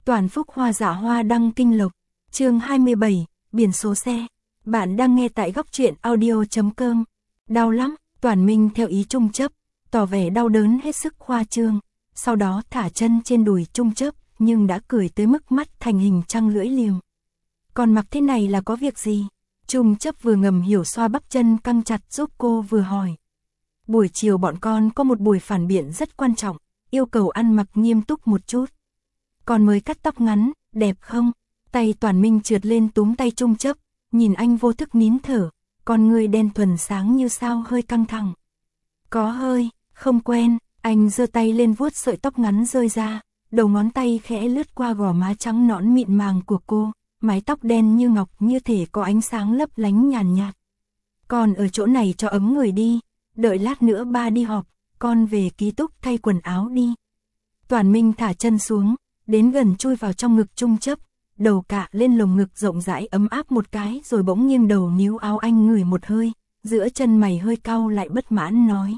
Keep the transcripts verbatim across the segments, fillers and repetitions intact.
Toàn Phúc Hoa Dạ Hoa Đăng Kinh Lộc, chương hai mươi bảy, biển số xe. Bạn đang nghe tại góc truyện audio.com. Đau lắm, Toàn Minh theo ý Trung Chấp, tỏ vẻ đau đớn hết sức khoa trương, sau đó thả chân trên đùi Trung Chấp, nhưng đã cười tới mức mắt thành hình trăng lưỡi liềm. Còn mặc thế này là có việc gì? Trung Chấp vừa ngầm hiểu xoa bắp chân căng chặt giúp cô vừa hỏi. Buổi chiều bọn con có một buổi phản biện rất quan trọng, yêu cầu ăn mặc nghiêm túc một chút. Con mới cắt tóc ngắn, đẹp không? Tay Toàn Minh trượt lên túm tay Trung Chấp, nhìn anh vô thức nín thở, con ngươi đen thuần sáng như sao hơi căng thẳng. Có hơi, không quen, anh giơ tay lên vuốt sợi tóc ngắn rơi ra, đầu ngón tay khẽ lướt qua gò má trắng nõn mịn màng của cô, mái tóc đen như ngọc như thể có ánh sáng lấp lánh nhàn nhạt. Con ở chỗ này cho ấm người đi, đợi lát nữa ba đi họp, con về ký túc thay quần áo đi. Toàn Minh thả chân xuống, đến gần chui vào trong ngực Trung Chấp, đầu cạ lên lồng ngực rộng rãi ấm áp một cái rồi bỗng nghiêng đầu níu áo anh ngửi một hơi, giữa chân mày hơi cau lại bất mãn nói.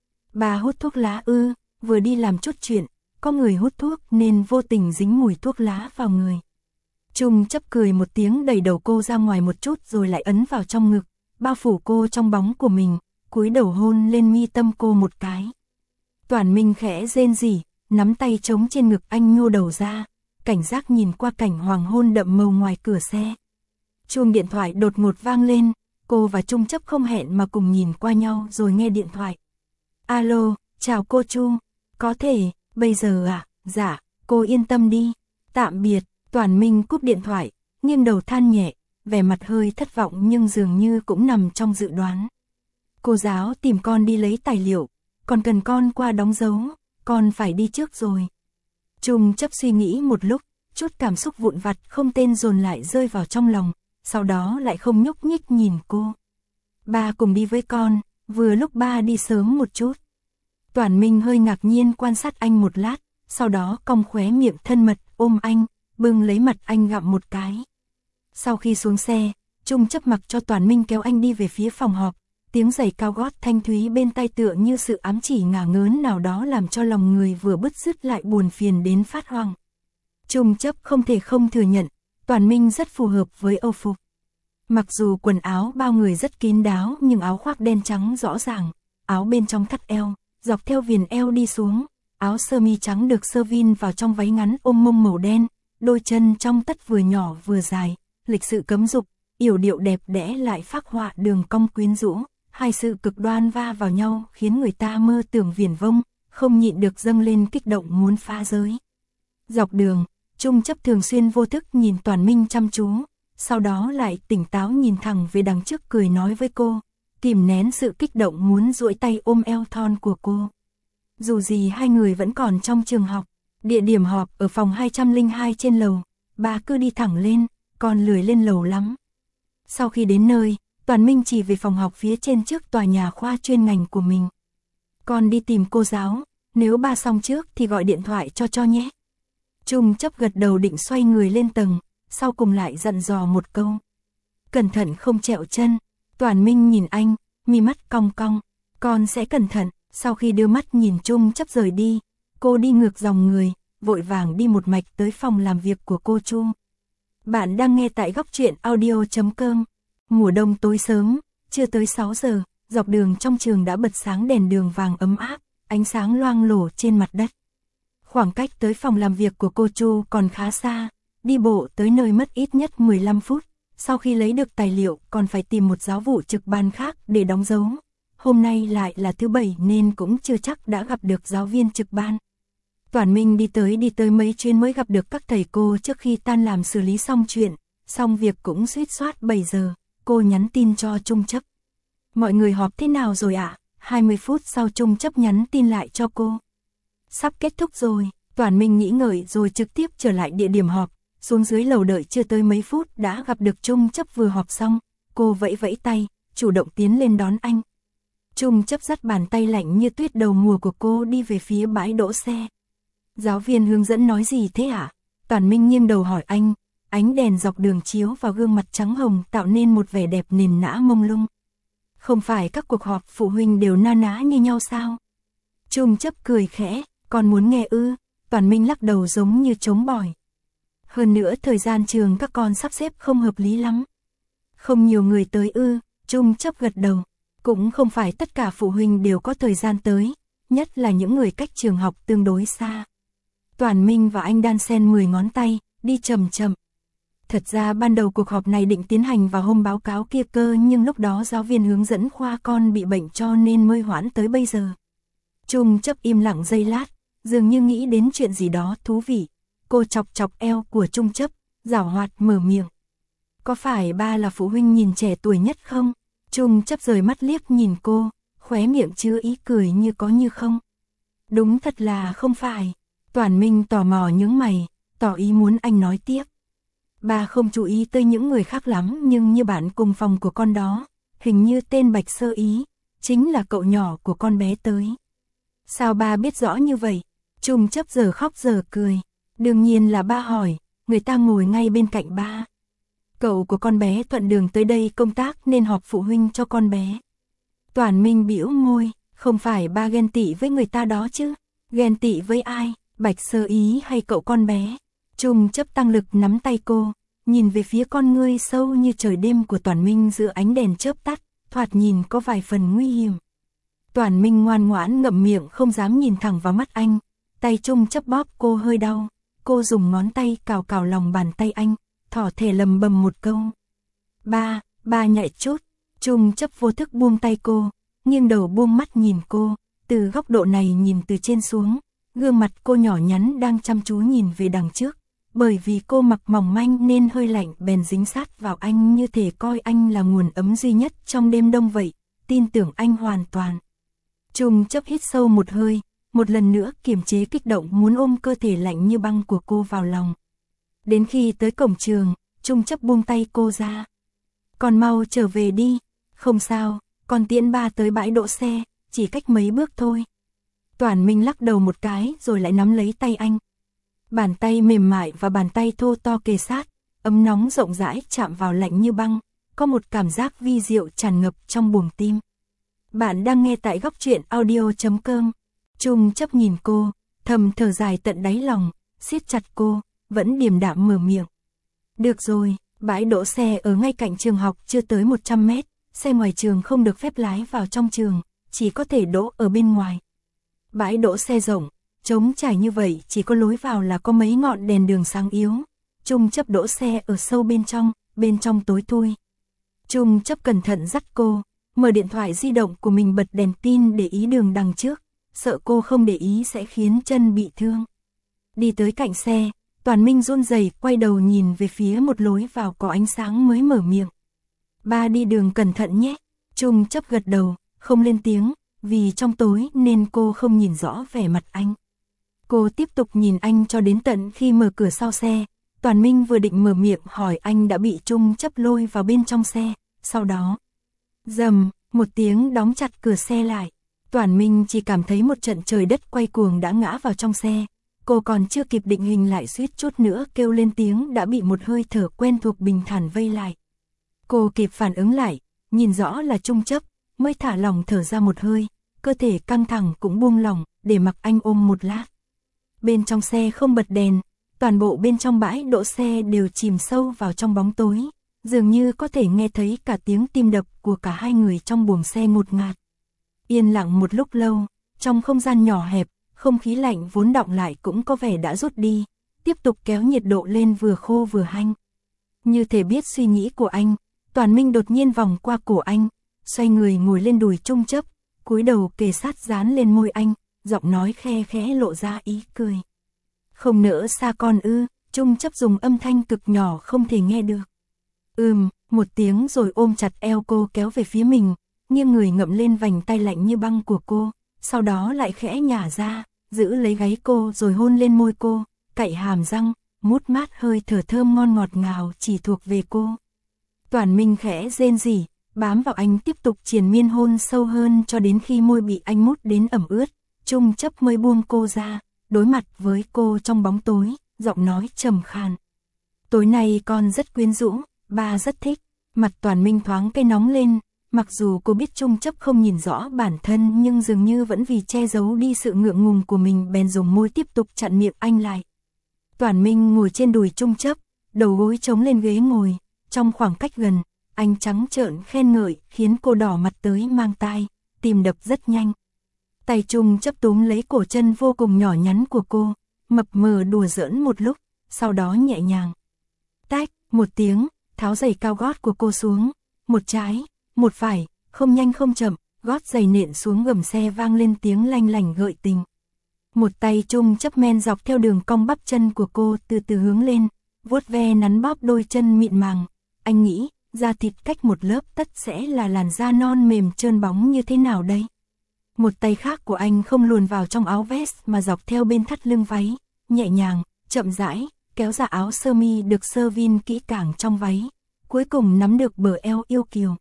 Bà hút thuốc lá ư? Vừa đi làm chút chuyện, có người hút thuốc nên vô tình dính mùi thuốc lá vào người. Trung Chấp cười một tiếng đẩy đầu cô ra ngoài một chút rồi lại ấn vào trong ngực, bao phủ cô trong bóng của mình, cúi đầu hôn lên mi tâm cô một cái. Toàn Minh khẽ rên rỉ, nắm tay trống trên ngực anh nhô đầu ra, cảnh giác nhìn qua cảnh hoàng hôn đậm màu ngoài cửa xe. Chuông điện thoại đột ngột vang lên, cô và Trung Chấp không hẹn mà cùng nhìn qua nhau rồi nghe điện thoại. Alo, chào cô Chu, có thể, bây giờ à, dạ, cô yên tâm đi, tạm biệt. Toàn Minh cúp điện thoại, nghiêng đầu than nhẹ, vẻ mặt hơi thất vọng nhưng dường như cũng nằm trong dự đoán. Cô giáo tìm con đi lấy tài liệu, còn cần con qua đóng dấu, con phải đi trước rồi. Trung Chấp suy nghĩ một lúc, chút cảm xúc vụn vặt không tên dồn lại rơi vào trong lòng, sau đó lại không nhúc nhích nhìn cô. Ba cùng đi với con, vừa lúc ba đi sớm một chút. Toàn Minh hơi ngạc nhiên quan sát anh một lát, sau đó cong khóe miệng thân mật ôm anh, bưng lấy mặt anh gặm một cái. Sau khi xuống xe, Trung Chấp mặc cho Toàn Minh kéo anh đi về phía phòng họp, tiếng giày cao gót thanh thúy bên tai tựa như sự ám chỉ ngả ngớn nào đó làm cho lòng người vừa bứt rứt lại buồn phiền đến phát hoang. Trung Chấp không thể không thừa nhận, Toàn Minh rất phù hợp với âu phục. Mặc dù quần áo bao người rất kín đáo nhưng áo khoác đen trắng rõ ràng, áo bên trong thắt eo, dọc theo viền eo đi xuống, áo sơ mi trắng được sơ vin vào trong váy ngắn ôm mông màu đen, đôi chân trong tất vừa nhỏ vừa dài, lịch sự cấm dục, yểu điệu đẹp đẽ lại phác họa đường cong quyến rũ, hai sự cực đoan va vào nhau khiến người ta mơ tưởng viển vông, không nhịn được dâng lên kích động muốn phá giới. Dọc đường, Trung Chấp thường xuyên vô thức nhìn Toàn Minh chăm chú, sau đó lại tỉnh táo nhìn thẳng về đằng trước cười nói với cô, kìm nén sự kích động muốn duỗi tay ôm eo thon của cô. Dù gì hai người vẫn còn trong trường học, địa điểm họp ở phòng hai trăm lẻ hai trên lầu, bà cứ đi thẳng lên, còn lười lên lầu lắm. Sau khi đến nơi, Toàn Minh chỉ về phòng học phía trên trước tòa nhà khoa chuyên ngành của mình. Con đi tìm cô giáo, nếu ba xong trước thì gọi điện thoại cho cho nhé. Trung Chấp gật đầu định xoay người lên tầng, sau cùng lại dặn dò một câu. Cẩn thận không trẹo chân. Toàn Minh nhìn anh, mi mắt cong cong, con sẽ cẩn thận. Sau khi đưa mắt nhìn Trung Chấp rời đi, cô đi ngược dòng người, vội vàng đi một mạch tới phòng làm việc của cô Chu. Bạn đang nghe tại góc truyện audio.com. Mùa đông tối sớm, chưa tới sáu giờ, dọc đường trong trường đã bật sáng đèn đường vàng ấm áp, ánh sáng loang lổ trên mặt đất. Khoảng cách tới phòng làm việc của cô Chu còn khá xa, đi bộ tới nơi mất ít nhất mười lăm phút, sau khi lấy được tài liệu còn phải tìm một giáo vụ trực ban khác để đóng dấu. Hôm nay lại là thứ bảy nên cũng chưa chắc đã gặp được giáo viên trực ban. Toàn Minh đi tới đi tới mấy chuyến mới gặp được các thầy cô trước khi tan làm xử lý xong chuyện, xong việc cũng suýt soát bảy giờ, cô nhắn tin cho Trung Chấp. Mọi người họp thế nào rồi ạ? À? hai mươi phút sau Trung Chấp nhắn tin lại cho cô. Sắp kết thúc rồi, Toàn Minh nghĩ ngợi rồi trực tiếp trở lại địa điểm họp, xuống dưới lầu đợi chưa tới mấy phút đã gặp được Trung Chấp vừa họp xong, cô vẫy vẫy tay, chủ động tiến lên đón anh. Trung Chấp dắt bàn tay lạnh như tuyết đầu mùa của cô đi về phía bãi đỗ xe. Giáo viên hướng dẫn nói gì thế hả? Toàn Minh nghiêng đầu hỏi anh, ánh đèn dọc đường chiếu vào gương mặt trắng hồng tạo nên một vẻ đẹp nền nã mông lung. Không phải các cuộc họp phụ huynh đều na ná như nhau sao? Trung Chấp cười khẽ, con muốn nghe ư? Toàn Minh lắc đầu giống như trống bỏi. Hơn nữa thời gian trường các con sắp xếp không hợp lý lắm. Không nhiều người tới ư, Trung chấp gật đầu. Cũng không phải tất cả phụ huynh đều có thời gian tới, nhất là những người cách trường học tương đối xa. Toản Minh và anh đan xen mười ngón tay, đi chậm chậm. Thật ra ban đầu cuộc họp này định tiến hành vào hôm báo cáo kia cơ, nhưng lúc đó giáo viên hướng dẫn khoa con bị bệnh cho nên mới hoãn tới bây giờ. Trung chấp im lặng giây lát, dường như nghĩ đến chuyện gì đó thú vị. Cô chọc chọc eo của Trung chấp, giảo hoạt mở miệng. Có phải ba là phụ huynh nhìn trẻ tuổi nhất không? Trung chấp rời mắt liếc nhìn cô, khóe miệng chứa ý cười như có như không. Đúng thật là không phải. Toản Minh tò mò nhướng mày, tỏ ý muốn anh nói tiếp. Ba không chú ý tới những người khác lắm, nhưng như bạn cùng phòng của con đó, hình như tên Bạch Sơ Ý, chính là cậu nhỏ của con bé tới. Sao ba biết rõ như vậy? Trung chấp giờ khóc giờ cười. Đương nhiên là ba hỏi, người ta ngồi ngay bên cạnh ba. Cậu của con bé thuận đường tới đây công tác nên họp phụ huynh cho con bé. Toản Minh bĩu môi, không phải ba ghen tị với người ta đó chứ? Ghen tị với ai, Bạch Sơ Ý hay cậu con bé? Trung chấp tăng lực nắm tay cô, nhìn về phía con ngươi sâu như trời đêm của Toản Minh giữa ánh đèn chớp tắt, thoạt nhìn có vài phần nguy hiểm. Toản Minh ngoan ngoãn ngậm miệng không dám nhìn thẳng vào mắt anh, tay Trung chấp bóp cô hơi đau, cô dùng ngón tay cào cào lòng bàn tay anh, thỏ thẻ lầm bầm một câu. Ba, ba nhạy chút. Trung chấp vô thức buông tay cô, nghiêng đầu buông mắt nhìn cô, từ góc độ này nhìn từ trên xuống, gương mặt cô nhỏ nhắn đang chăm chú nhìn về đằng trước, bởi vì cô mặc mỏng manh nên hơi lạnh bèn dính sát vào anh như thể coi anh là nguồn ấm duy nhất trong đêm đông vậy, tin tưởng anh hoàn toàn. Trung chấp hít sâu một hơi, một lần nữa kiềm chế kích động muốn ôm cơ thể lạnh như băng của cô vào lòng. Đến khi tới cổng trường, Trung chấp buông tay cô ra. Con mau trở về đi, không sao, con tiễn ba tới bãi đỗ xe, chỉ cách mấy bước thôi. Toản Minh lắc đầu một cái rồi lại nắm lấy tay anh. Bàn tay mềm mại và bàn tay thô to kề sát, ấm nóng rộng rãi chạm vào lạnh như băng, có một cảm giác vi diệu tràn ngập trong buồng tim. Bạn đang nghe tại góc truyện audio chấm com. Trung chấp nhìn cô, thầm thở dài tận đáy lòng, siết chặt cô, vẫn điềm đạm mở miệng. Được rồi, bãi đỗ xe ở ngay cạnh trường học chưa tới một trăm mét, xe ngoài trường không được phép lái vào trong trường, chỉ có thể đỗ ở bên ngoài. Bãi đỗ xe rộng, trống trải như vậy, chỉ có lối vào là có mấy ngọn đèn đường sáng yếu. Trung chấp đỗ xe ở sâu bên trong, bên trong tối thui. Trung chấp cẩn thận dắt cô, mở điện thoại di động của mình bật đèn pin để ý đường đằng trước, sợ cô không để ý sẽ khiến chân bị thương. Đi tới cạnh xe, Toản Minh run rẩy quay đầu nhìn về phía một lối vào có ánh sáng mới mở miệng. Ba đi đường cẩn thận nhé. Trung chấp gật đầu, không lên tiếng, vì trong tối nên cô không nhìn rõ vẻ mặt anh. Cô tiếp tục nhìn anh cho đến tận khi mở cửa sau xe. Toản Minh vừa định mở miệng hỏi anh đã bị Trung chấp lôi vào bên trong xe, sau đó rầm, một tiếng đóng chặt cửa xe lại. Toản Minh chỉ cảm thấy một trận trời đất quay cuồng đã ngã vào trong xe. Cô còn chưa kịp định hình lại suýt chút nữa kêu lên tiếng đã bị một hơi thở quen thuộc bình thản vây lại. Cô kịp phản ứng lại, nhìn rõ là Trung chấp, mới thả lòng thở ra một hơi, cơ thể căng thẳng cũng buông lỏng để mặc anh ôm một lát. Bên trong xe không bật đèn, toàn bộ bên trong bãi đỗ xe đều chìm sâu vào trong bóng tối, dường như có thể nghe thấy cả tiếng tim đập của cả hai người trong buồng xe ngột ngạt. Yên lặng một lúc lâu, trong không gian nhỏ hẹp, không khí lạnh vốn đọng lại cũng có vẻ đã rút đi, tiếp tục kéo nhiệt độ lên vừa khô vừa hanh. Như thể biết suy nghĩ của anh, Toản Minh đột nhiên vòng qua cổ anh, xoay người ngồi lên đùi Trung chấp, cúi đầu kề sát dán lên môi anh, giọng nói khe khẽ lộ ra ý cười. Không nỡ xa con ư? Trung chấp dùng âm thanh cực nhỏ không thể nghe được. Ừm, một tiếng rồi ôm chặt eo cô kéo về phía mình, nghiêng người ngậm lên vành tay lạnh như băng của cô, sau đó lại khẽ nhả ra, giữ lấy gáy cô rồi hôn lên môi cô, cạy hàm răng, mút mát hơi thở thơm ngon ngọt ngào chỉ thuộc về cô. Toản Minh khẽ rên rỉ, bám vào anh tiếp tục triền miên hôn sâu hơn cho đến khi môi bị anh mút đến ẩm ướt. Trung chấp mới buông cô ra, đối mặt với cô trong bóng tối, giọng nói trầm khàn. Tối nay con rất quyến rũ, ba rất thích. Mặt Toản Minh thoáng cái nóng lên, mặc dù cô biết Trung chấp không nhìn rõ bản thân nhưng dường như vẫn vì che giấu đi sự ngượng ngùng của mình bèn dùng môi tiếp tục chặn miệng anh lại. Toản Minh ngồi trên đùi Trung Chấp, đầu gối chống lên ghế ngồi, trong khoảng cách gần, anh trắng trợn khen ngợi khiến cô đỏ mặt tới mang tai, tim đập rất nhanh. Tay Trung Chấp túm lấy cổ chân vô cùng nhỏ nhắn của cô, mập mờ đùa giỡn một lúc, sau đó nhẹ nhàng. Tách, một tiếng, tháo giày cao gót của cô xuống, một trái, một phải, không nhanh không chậm, gót giày nện xuống gầm xe vang lên tiếng lanh lảnh gợi tình. Một tay Trung Chấp men dọc theo đường cong bắp chân của cô từ từ hướng lên, vuốt ve nắn bóp đôi chân mịn màng. Anh nghĩ, da thịt cách một lớp tất sẽ là làn da non mềm trơn bóng như thế nào đây. Một tay khác của anh không luồn vào trong áo vest mà dọc theo bên thắt lưng váy, nhẹ nhàng, chậm rãi, kéo ra áo sơ mi được sơ vin kỹ càng trong váy, cuối cùng nắm được bờ eo yêu kiều.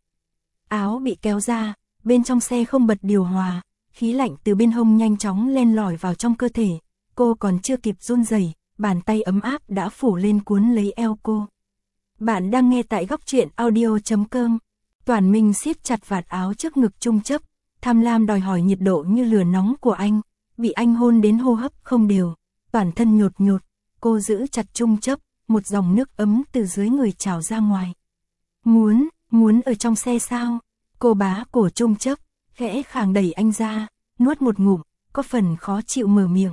Áo bị kéo ra, bên trong xe không bật điều hòa, khí lạnh từ bên hông nhanh chóng len lỏi vào trong cơ thể, cô còn chưa kịp run rẩy, bàn tay ấm áp đã phủ lên cuốn lấy eo cô. Bạn đang nghe tại góc truyện audio chấm com. Toản Minh siết chặt vạt áo trước ngực Trung Chấp, tham lam đòi hỏi nhiệt độ như lửa nóng của anh, bị anh hôn đến hô hấp không đều, toàn thân nhột nhột, cô giữ chặt Trung Chấp, một dòng nước ấm từ dưới người trào ra ngoài. Muốn, muốn ở trong xe sao? Cô bá cổ Trung Chấp, khẽ khàng đẩy anh ra, nuốt một ngụm, có phần khó chịu mở miệng.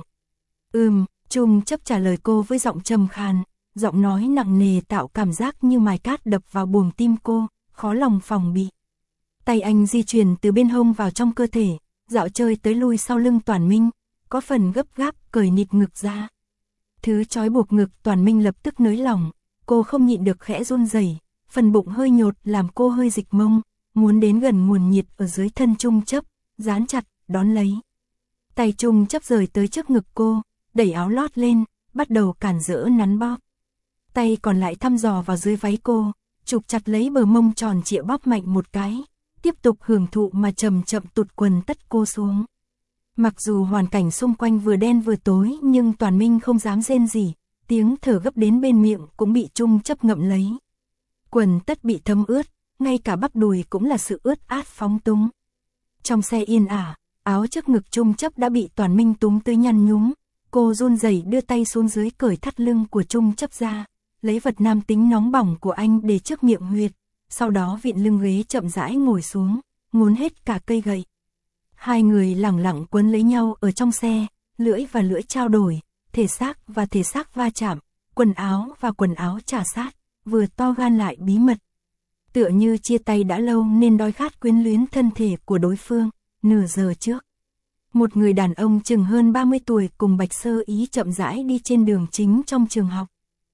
Ừm, Trung Chấp trả lời cô với giọng trầm khàn, giọng nói nặng nề tạo cảm giác như mài cát đập vào buồng tim cô, khó lòng phòng bị. Tay anh di chuyển từ bên hông vào trong cơ thể, dạo chơi tới lui sau lưng Toản Minh, có phần gấp gáp cởi nịt ngực ra. Thứ trói buộc ngực Toản Minh lập tức nới lỏng, cô không nhịn được khẽ run rẩy, phần bụng hơi nhột làm cô hơi dịch mông, muốn đến gần nguồn nhiệt ở dưới thân Trung Chấp, dán chặt, đón lấy. Tay Trung Chấp rời tới trước ngực cô, đẩy áo lót lên, bắt đầu cản rỡ nắn bóp. Tay còn lại thăm dò vào dưới váy cô, chụp chặt lấy bờ mông tròn trịa bóp mạnh một cái, tiếp tục hưởng thụ mà chậm chậm tụt quần tất cô xuống. Mặc dù hoàn cảnh xung quanh vừa đen vừa tối nhưng Toản Minh không dám rên gì, tiếng thở gấp đến bên miệng cũng bị Trung Chấp ngậm lấy. Quần tất bị thấm ướt, ngay cả bắp đùi cũng là sự ướt át phóng túng. Trong xe yên ả, áo trước ngực Trung Chấp đã bị Toản Minh túm tới nhăn nhúm, cô run rẩy đưa tay xuống dưới cởi thắt lưng của Trung Chấp ra, lấy vật nam tính nóng bỏng của anh để trước miệng huyệt, sau đó vịn lưng ghế chậm rãi ngồi xuống, ngốn hết cả cây gậy. Hai người lẳng lặng quấn lấy nhau ở trong xe, lưỡi và lưỡi trao đổi, thể xác và thể xác va chạm, quần áo và quần áo chà sát, vừa to gan lại bí mật. Tựa như chia tay đã lâu nên đói khát quyến luyến thân thể của đối phương, nửa giờ trước. Một người đàn ông chừng hơn ba mươi tuổi cùng Bạch Sơ Ý chậm rãi đi trên đường chính trong trường học.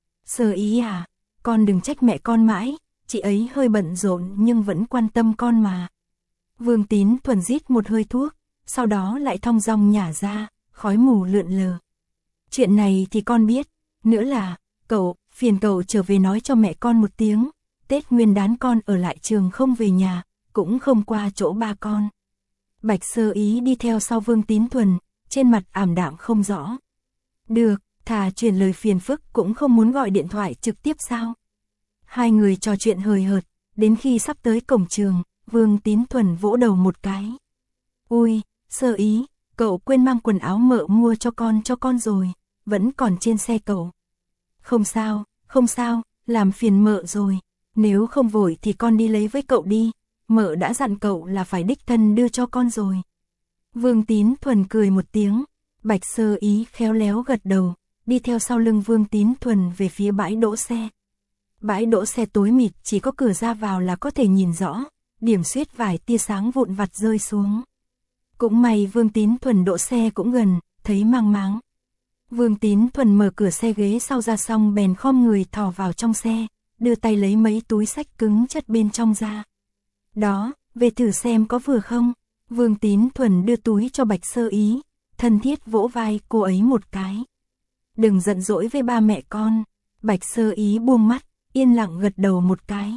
Sơ Ý à, con đừng trách mẹ con mãi, chị ấy hơi bận rộn nhưng vẫn quan tâm con mà. Vương Tín Thuần rít một hơi thuốc, sau đó lại thong dong nhả ra, khói mù lượn lờ. Chuyện này thì con biết, nữa là, cậu, phiền cậu trở về nói cho mẹ con một tiếng, Tết Nguyên Đán con ở lại trường không về nhà, cũng không qua chỗ ba con. Bạch Sơ Ý đi theo sau Vương Tín Thuần, trên mặt ảm đạm không rõ. Được, thà truyền lời phiền phức cũng không muốn gọi điện thoại trực tiếp sao? Hai người trò chuyện hời hợt, đến khi sắp tới cổng trường, Vương Tín Thuần vỗ đầu một cái. Ui, Sơ Ý, cậu quên mang quần áo mợ mua cho con cho con rồi, vẫn còn trên xe cậu. Không sao, không sao, làm phiền mợ rồi, nếu không vội thì con đi lấy với cậu đi, mợ đã dặn cậu là phải đích thân đưa cho con rồi. Vương Tín Thuần cười một tiếng, Bạch Sơ Ý khéo léo gật đầu, đi theo sau lưng Vương Tín Thuần về phía bãi đỗ xe. Bãi đỗ xe tối mịt, chỉ có cửa ra vào là có thể nhìn rõ, điểm xuyết vài tia sáng vụn vặt rơi xuống. Cũng may Vương Tín Thuần đỗ xe cũng gần, thấy mang máng. Vương Tín Thuần mở cửa xe ghế sau ra xong bèn khom người thò vào trong xe, đưa tay lấy mấy túi xách cứng chất bên trong ra. Đó, về thử xem có vừa không. Vương Tín Thuần đưa túi cho Bạch Sơ Ý, thân thiết vỗ vai cô ấy một cái. Đừng giận dỗi với ba mẹ con. Bạch Sơ Ý buông mắt, yên lặng gật đầu một cái.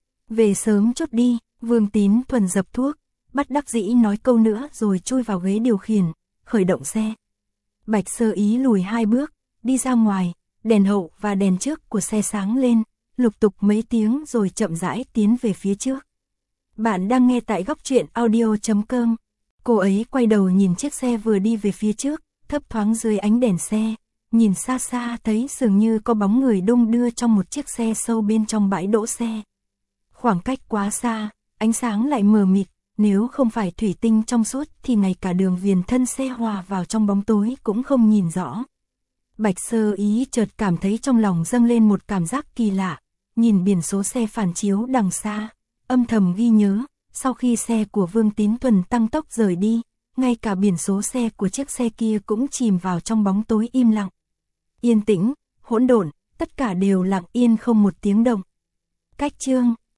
Về sớm chút đi. Vương Tín Thuần dập thuốc, bắt đắc dĩ nói câu nữa rồi chui vào ghế điều khiển, khởi động xe. Bạch Sơ Ý lùi hai bước, đi ra ngoài, đèn hậu và đèn trước của xe sáng lên, lục tục mấy tiếng rồi chậm rãi tiến về phía trước. Bạn đang nghe tại góc truyện audio chấm com. Cô ấy quay đầu nhìn chiếc xe vừa đi về phía trước, thấp thoáng dưới ánh đèn xe, nhìn xa xa thấy dường như có bóng người đung đưa trong một chiếc xe sâu bên trong bãi đỗ xe. Khoảng cách quá xa, ánh sáng lại mờ mịt, nếu không phải thủy tinh trong suốt thì ngay cả đường viền thân xe hòa vào trong bóng tối cũng không nhìn rõ. Bạch Sơ Ý chợt cảm thấy trong lòng dâng lên một cảm giác kỳ lạ, nhìn biển số xe phản chiếu đằng xa, âm thầm ghi nhớ, sau khi xe của Vương Tín Thuần tăng tốc rời đi, ngay cả biển số xe của chiếc xe kia cũng chìm vào trong bóng tối im lặng. Yên tĩnh, hỗn độn, tất cả đều lặng yên không một tiếng động. Cách chương